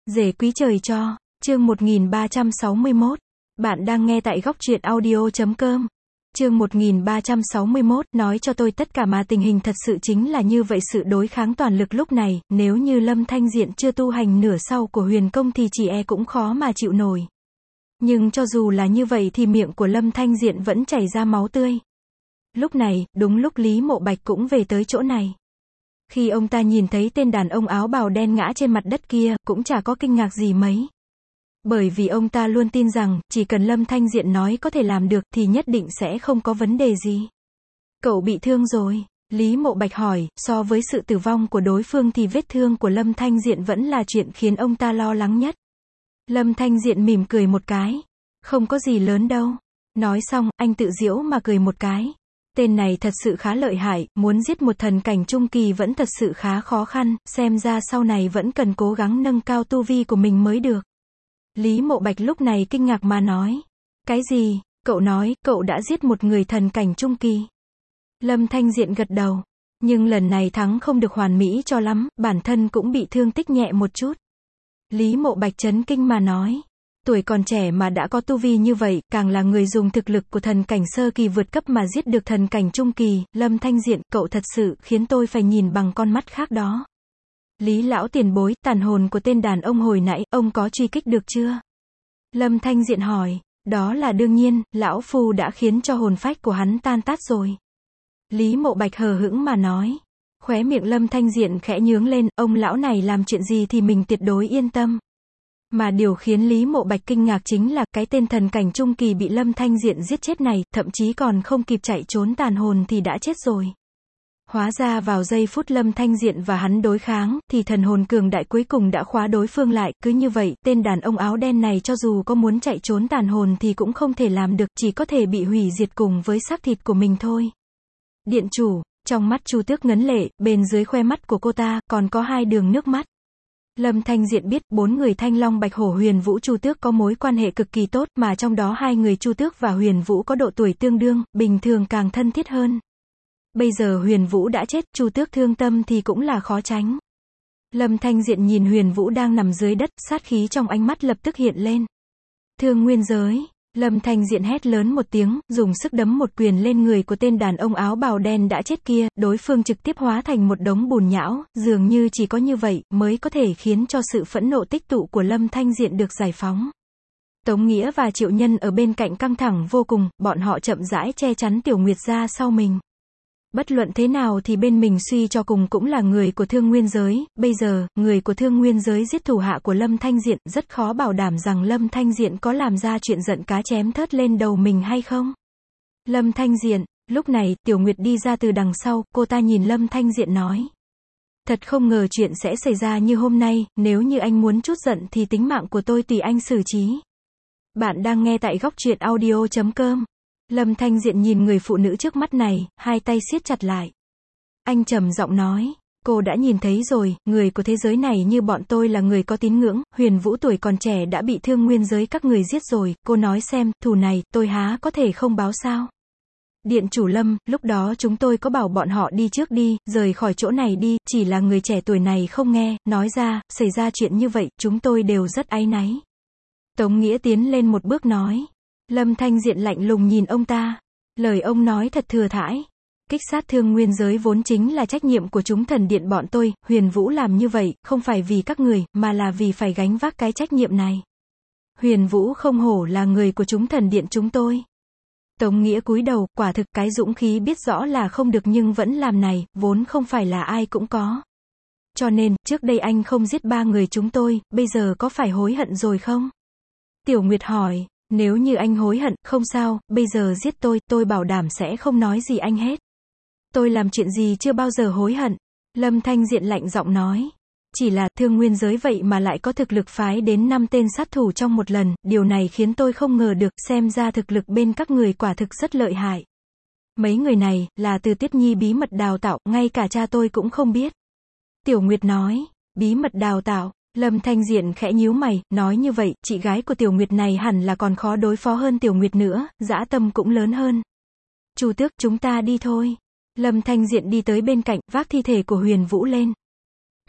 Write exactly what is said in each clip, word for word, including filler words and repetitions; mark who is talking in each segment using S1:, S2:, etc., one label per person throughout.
S1: Rể quý trời cho, chương một nghìn ba trăm sáu mươi mốt. Bạn đang nghe tại góc truyện audio chấm com. Chương một nghìn ba trăm sáu mươi mốt, nói cho tôi tất cả mà tình hình thật sự chính là như vậy. Sự đối kháng toàn lực lúc này, nếu như Lâm Thanh Diện chưa tu hành nửa sau của huyền công thì chỉ e cũng khó mà chịu nổi. Nhưng cho dù là như vậy thì miệng của Lâm Thanh Diện vẫn chảy ra máu tươi. Lúc này, đúng lúc Lý Mộ Bạch cũng về tới chỗ này. Khi ông ta nhìn thấy tên đàn ông áo bào đen ngã trên mặt đất kia, cũng chả có kinh ngạc gì mấy. Bởi vì ông ta luôn tin rằng, chỉ cần Lâm Thanh Diện nói có thể làm được thì nhất định sẽ không có vấn đề gì. Cậu bị thương rồi? Lý Mộ Bạch hỏi. So với sự tử vong của đối phương thì vết thương của Lâm Thanh Diện vẫn là chuyện khiến ông ta lo lắng nhất. Lâm Thanh Diện mỉm cười một cái. Không có gì lớn đâu. Nói xong, anh tự giễu mà cười một cái. Tên này thật sự khá lợi hại, muốn giết một thần cảnh trung kỳ vẫn thật sự khá khó khăn, xem ra sau này vẫn cần cố gắng nâng cao tu vi của mình mới được. Lý Mộ Bạch lúc này kinh ngạc mà nói. Cái gì? Cậu nói, cậu đã giết một người thần cảnh trung kỳ. Lâm Thanh Diện gật đầu. Nhưng lần này thắng không được hoàn mỹ cho lắm, bản thân cũng bị thương tích nhẹ một chút. Lý Mộ Bạch chấn kinh mà nói. Tuổi còn trẻ mà đã có tu vi như vậy, càng là người dùng thực lực của thần cảnh sơ kỳ vượt cấp mà giết được thần cảnh trung kỳ. Lâm Thanh Diện, cậu thật sự khiến tôi phải nhìn bằng con mắt khác đó. Lý lão tiền bối, tàn hồn của tên đàn ông hồi nãy, ông có truy kích được chưa? Lâm Thanh Diện hỏi. Đó là đương nhiên, lão phu đã khiến cho hồn phách của hắn tan tác rồi. Lý Mộ Bạch hờ hững mà nói. Khóe miệng Lâm Thanh Diện khẽ nhướng lên, ông lão này làm chuyện gì thì mình tuyệt đối yên tâm. Mà điều khiến Lý Mộ Bạch kinh ngạc chính là, cái tên thần cảnh trung kỳ bị Lâm Thanh Diện giết chết này, thậm chí còn không kịp chạy trốn tàn hồn thì đã chết rồi. Hóa ra vào giây phút Lâm Thanh Diện và hắn đối kháng, thì thần hồn cường đại cuối cùng đã khóa đối phương lại, cứ như vậy, tên đàn ông áo đen này cho dù có muốn chạy trốn tàn hồn thì cũng không thể làm được, chỉ có thể bị hủy diệt cùng với xác thịt của mình thôi. Điện chủ, trong mắt Chu Tước ngấn lệ, bên dưới khoe mắt của cô ta, còn có hai đường nước mắt. Lâm Thanh Diện biết, bốn người Thanh Long Bạch Hổ Huyền Vũ Chu Tước có mối quan hệ cực kỳ tốt, mà trong đó hai người Chu Tước và Huyền Vũ có độ tuổi tương đương, bình thường càng thân thiết hơn. Bây giờ Huyền Vũ đã chết, Chu Tước thương tâm thì cũng là khó tránh. Lâm Thanh Diện nhìn Huyền Vũ đang nằm dưới đất, sát khí trong ánh mắt lập tức hiện lên. Thương nguyên giới. Lâm Thanh Diện hét lớn một tiếng, dùng sức đấm một quyền lên người của tên đàn ông áo bào đen đã chết kia, đối phương trực tiếp hóa thành một đống bùn nhão, dường như chỉ có như vậy, mới có thể khiến cho sự phẫn nộ tích tụ của Lâm Thanh Diện được giải phóng. Tống Nghĩa và Triệu Nhân ở bên cạnh căng thẳng vô cùng, bọn họ chậm rãi che chắn Tiểu Nguyệt ra sau mình. Bất luận thế nào thì bên mình suy cho cùng cũng là người của thương nguyên giới, bây giờ, người của thương nguyên giới giết thủ hạ của Lâm Thanh Diện, rất khó bảo đảm rằng Lâm Thanh Diện có làm ra chuyện giận cá chém thớt lên đầu mình hay không. Lâm Thanh Diện, lúc này, Tiểu Nguyệt đi ra từ đằng sau, cô ta nhìn Lâm Thanh Diện nói. Thật không ngờ chuyện sẽ xảy ra như hôm nay, nếu như anh muốn chút giận thì tính mạng của tôi tùy anh xử trí. Bạn đang nghe tại góc truyện audio chấm com. Lâm Thanh Diện nhìn người phụ nữ trước mắt này, hai tay siết chặt lại. Anh trầm giọng nói, cô đã nhìn thấy rồi, người của thế giới này như bọn tôi là người có tín ngưỡng, Huyền Vũ tuổi còn trẻ đã bị thương nguyên giới các người giết rồi, cô nói xem, thù này, tôi há có thể không báo sao? Điện chủ Lâm, lúc đó chúng tôi có bảo bọn họ đi trước đi, rời khỏi chỗ này đi, chỉ là người trẻ tuổi này không nghe, nói ra, xảy ra chuyện như vậy, chúng tôi đều rất áy náy. Tống Nghĩa tiến lên một bước nói. Lâm Thanh Diện lạnh lùng nhìn ông ta. Lời ông nói thật thừa thãi. Kích sát thương nguyên giới vốn chính là trách nhiệm của chúng thần điện bọn tôi, Huyền Vũ làm như vậy, không phải vì các người, mà là vì phải gánh vác cái trách nhiệm này. Huyền Vũ không hổ là người của chúng thần điện chúng tôi. Tống Nghĩa cúi đầu, quả thực cái dũng khí biết rõ là không được nhưng vẫn làm này, vốn không phải là ai cũng có. Cho nên, trước đây anh không giết ba người chúng tôi, bây giờ có phải hối hận rồi không? Tiểu Nguyệt hỏi. Nếu như anh hối hận, không sao, bây giờ giết tôi, tôi bảo đảm sẽ không nói gì anh hết. Tôi làm chuyện gì chưa bao giờ hối hận. Lâm Thanh Diện lạnh giọng nói. Chỉ là, thương nguyên giới vậy mà lại có thực lực phái đến năm tên sát thủ trong một lần, điều này khiến tôi không ngờ được, xem ra thực lực bên các người quả thực rất lợi hại. Mấy người này, là từ Tuyết Nhi bí mật đào tạo, ngay cả cha tôi cũng không biết. Tiểu Nguyệt nói, bí mật đào tạo. Lâm Thanh Diện khẽ nhíu mày, nói như vậy, chị gái của Tiểu Nguyệt này hẳn là còn khó đối phó hơn Tiểu Nguyệt nữa, dã tâm cũng lớn hơn. Chu Tước, chúng ta đi thôi. Lâm Thanh Diện đi tới bên cạnh, vác thi thể của Huyền Vũ lên.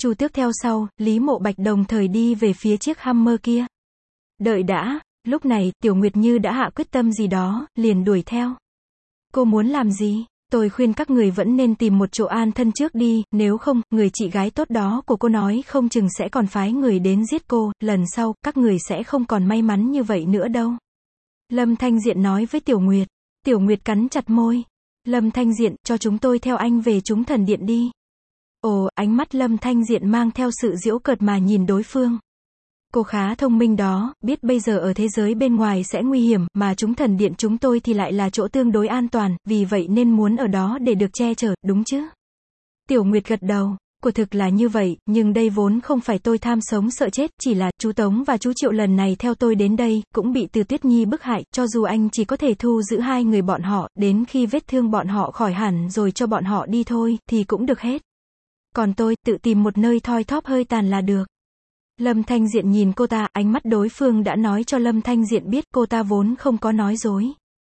S1: Chu Tước theo sau, Lý Mộ Bạch đồng thời đi về phía chiếc Hummer kia. Đợi đã, lúc này, Tiểu Nguyệt như đã hạ quyết tâm gì đó, liền đuổi theo. Cô muốn làm gì? Tôi khuyên các người vẫn nên tìm một chỗ an thân trước đi, nếu không, người chị gái tốt đó của cô nói không chừng sẽ còn phái người đến giết cô, lần sau, các người sẽ không còn may mắn như vậy nữa đâu. Lâm Thanh Diện nói với Tiểu Nguyệt. Tiểu Nguyệt cắn chặt môi. Lâm Thanh Diện, cho chúng tôi theo anh về chúng thần điện đi. Ồ, ánh mắt Lâm Thanh Diện mang theo sự giễu cợt mà nhìn đối phương. Cô khá thông minh đó, biết bây giờ ở thế giới bên ngoài sẽ nguy hiểm, mà chúng thần điện chúng tôi thì lại là chỗ tương đối an toàn, vì vậy nên muốn ở đó để được che chở, đúng chứ? Tiểu Nguyệt gật đầu, quả thực là như vậy, nhưng đây vốn không phải tôi tham sống sợ chết, chỉ là, chú Tống và chú Triệu lần này theo tôi đến đây, cũng bị Từ Tuyết Nhi bức hại, cho dù anh chỉ có thể thu giữ hai người bọn họ, đến khi vết thương bọn họ khỏi hẳn rồi cho bọn họ đi thôi, thì cũng được hết. Còn tôi, tự tìm một nơi thoi thóp hơi tàn là được. Lâm Thanh Diện nhìn cô ta, ánh mắt đối phương đã nói cho Lâm Thanh Diện biết cô ta vốn không có nói dối.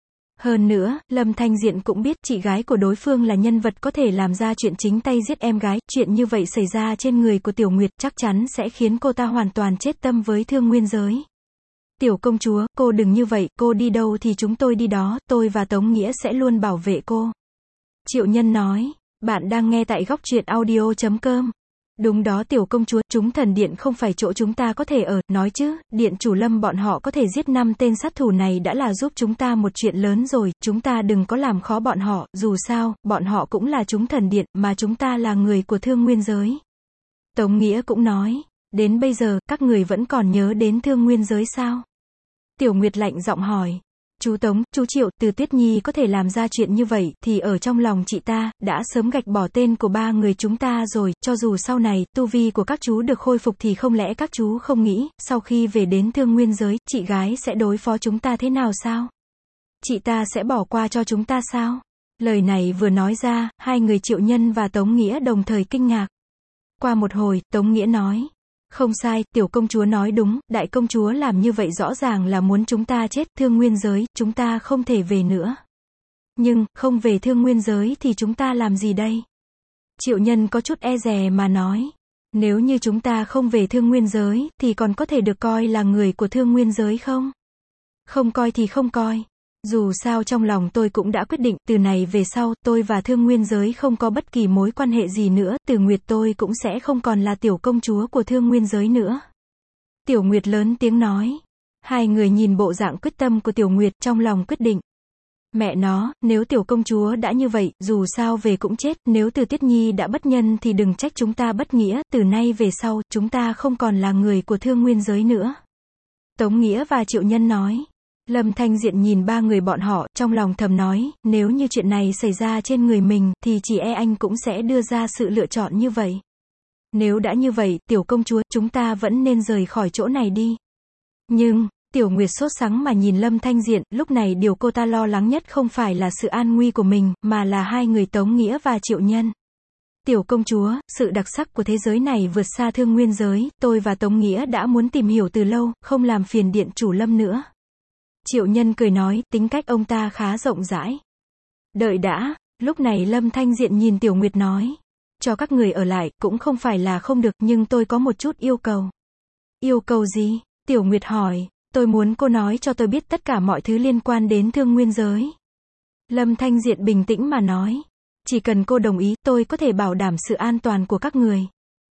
S1: Hơn nữa, Lâm Thanh Diện cũng biết chị gái của đối phương là nhân vật có thể làm ra chuyện chính tay giết em gái, chuyện như vậy xảy ra trên người của Tiểu Nguyệt chắc chắn sẽ khiến cô ta hoàn toàn chết tâm với Thương Nguyên giới. Tiểu công chúa, cô đừng như vậy, cô đi đâu thì chúng tôi đi đó, tôi và Tống Nghĩa sẽ luôn bảo vệ cô. Triệu Nhân nói, bạn đang nghe tại góc truyện audio chấm com. Đúng đó tiểu công chúa, chúng thần điện không phải chỗ chúng ta có thể ở, nói chứ, điện chủ Lâm bọn họ có thể giết năm tên sát thủ này đã là giúp chúng ta một chuyện lớn rồi, chúng ta đừng có làm khó bọn họ, dù sao, bọn họ cũng là chúng thần điện, mà chúng ta là người của Thương Nguyên giới. Tống Nghĩa cũng nói, đến bây giờ, các người vẫn còn nhớ đến Thương Nguyên giới sao? Tiểu Nguyệt lạnh giọng hỏi. Chú Tống, chú Triệu, Từ Tuyết Nhi có thể làm ra chuyện như vậy, thì ở trong lòng chị ta, đã sớm gạch bỏ tên của ba người chúng ta rồi, cho dù sau này, tu vi của các chú được khôi phục thì không lẽ các chú không nghĩ, sau khi về đến Thương Nguyên giới, chị gái sẽ đối phó chúng ta thế nào sao? Chị ta sẽ bỏ qua cho chúng ta sao? Lời này vừa nói ra, hai người Triệu Nhân và Tống Nghĩa đồng thời kinh ngạc. Qua một hồi, Tống Nghĩa nói. Không sai, tiểu công chúa nói đúng, đại công chúa làm như vậy rõ ràng là muốn chúng ta chết, Thương Nguyên giới, chúng ta không thể về nữa. Nhưng, không về Thương Nguyên giới thì chúng ta làm gì đây? Triệu Nhân có chút e dè mà nói. Nếu như chúng ta không về Thương Nguyên giới, thì còn có thể được coi là người của Thương Nguyên giới không? Không coi thì không coi. Dù sao trong lòng tôi cũng đã quyết định, từ này về sau, tôi và Thương Nguyên giới không có bất kỳ mối quan hệ gì nữa, Từ Nguyệt tôi cũng sẽ không còn là tiểu công chúa của Thương Nguyên giới nữa. Tiểu Nguyệt lớn tiếng nói. Hai người nhìn bộ dạng quyết tâm của Tiểu Nguyệt trong lòng quyết định. Mẹ nó, nếu tiểu công chúa đã như vậy, dù sao về cũng chết, nếu Từ Tuyết Nhi đã bất nhân thì đừng trách chúng ta bất nghĩa, từ nay về sau, chúng ta không còn là người của Thương Nguyên giới nữa. Tống Nghĩa và Triệu Nhân nói. Lâm Thanh Diện nhìn ba người bọn họ, trong lòng thầm nói, nếu như chuyện này xảy ra trên người mình, thì chỉ e anh cũng sẽ đưa ra sự lựa chọn như vậy. Nếu đã như vậy, tiểu công chúa, chúng ta vẫn nên rời khỏi chỗ này đi. Nhưng, Tiểu Nguyệt sốt sắng mà nhìn Lâm Thanh Diện, lúc này điều cô ta lo lắng nhất không phải là sự an nguy của mình, mà là hai người Tống Nghĩa và Triệu Nhân. Tiểu công chúa, sự đặc sắc của thế giới này vượt xa Thương Nguyên giới, tôi và Tống Nghĩa đã muốn tìm hiểu từ lâu, không làm phiền điện chủ Lâm nữa. Triệu Nhân cười nói, tính cách ông ta khá rộng rãi. Đợi đã, lúc này Lâm Thanh Diện nhìn Tiểu Nguyệt nói. Cho các người ở lại, cũng không phải là không được, nhưng tôi có một chút yêu cầu. Yêu cầu gì? Tiểu Nguyệt hỏi, tôi muốn cô nói cho tôi biết tất cả mọi thứ liên quan đến Thương Nguyên giới. Lâm Thanh Diện bình tĩnh mà nói. Chỉ cần cô đồng ý, tôi có thể bảo đảm sự an toàn của các người.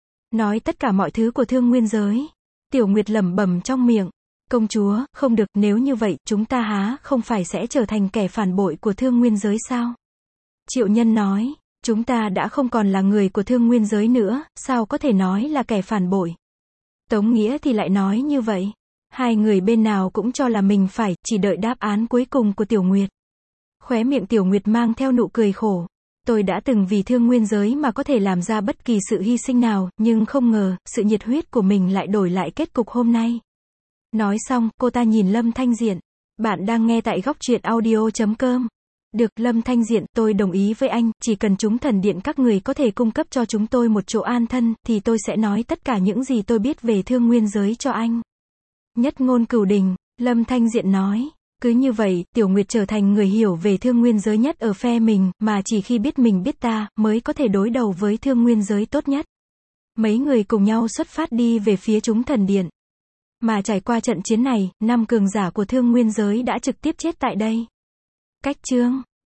S1: Nói tất cả mọi thứ của Thương Nguyên giới. Tiểu Nguyệt lẩm bẩm trong miệng. Công chúa, không được, nếu như vậy, chúng ta há không phải sẽ trở thành kẻ phản bội của Thương Nguyên giới sao? Triệu Nhân nói, chúng ta đã không còn là người của Thương Nguyên giới nữa, sao có thể nói là kẻ phản bội? Tống Nghĩa thì lại nói như vậy. Hai người bên nào cũng cho là mình phải, chỉ đợi đáp án cuối cùng của Tiểu Nguyệt. Khóe miệng Tiểu Nguyệt mang theo nụ cười khổ. Tôi đã từng vì Thương Nguyên giới mà có thể làm ra bất kỳ sự hy sinh nào, nhưng không ngờ, sự nhiệt huyết của mình lại đổi lại kết cục hôm nay. Nói xong, cô ta nhìn Lâm Thanh Diện. Bạn đang nghe tại góc truyện audio chấm com. Được, Lâm Thanh Diện, tôi đồng ý với anh, chỉ cần chúng thần điện các người có thể cung cấp cho chúng tôi một chỗ an thân, thì tôi sẽ nói tất cả những gì tôi biết về Thương Nguyên giới cho anh. Nhất ngôn cửu đình, Lâm Thanh Diện nói. Cứ như vậy, Tiểu Nguyệt trở thành người hiểu về Thương Nguyên giới nhất ở phe mình, mà chỉ khi biết mình biết ta, mới có thể đối đầu với Thương Nguyên giới tốt nhất. Mấy người cùng nhau xuất phát đi về phía chúng thần điện. Mà trải qua trận chiến này, năm cường giả của thương nguyên giới đã trực tiếp chết tại đây. Cách chương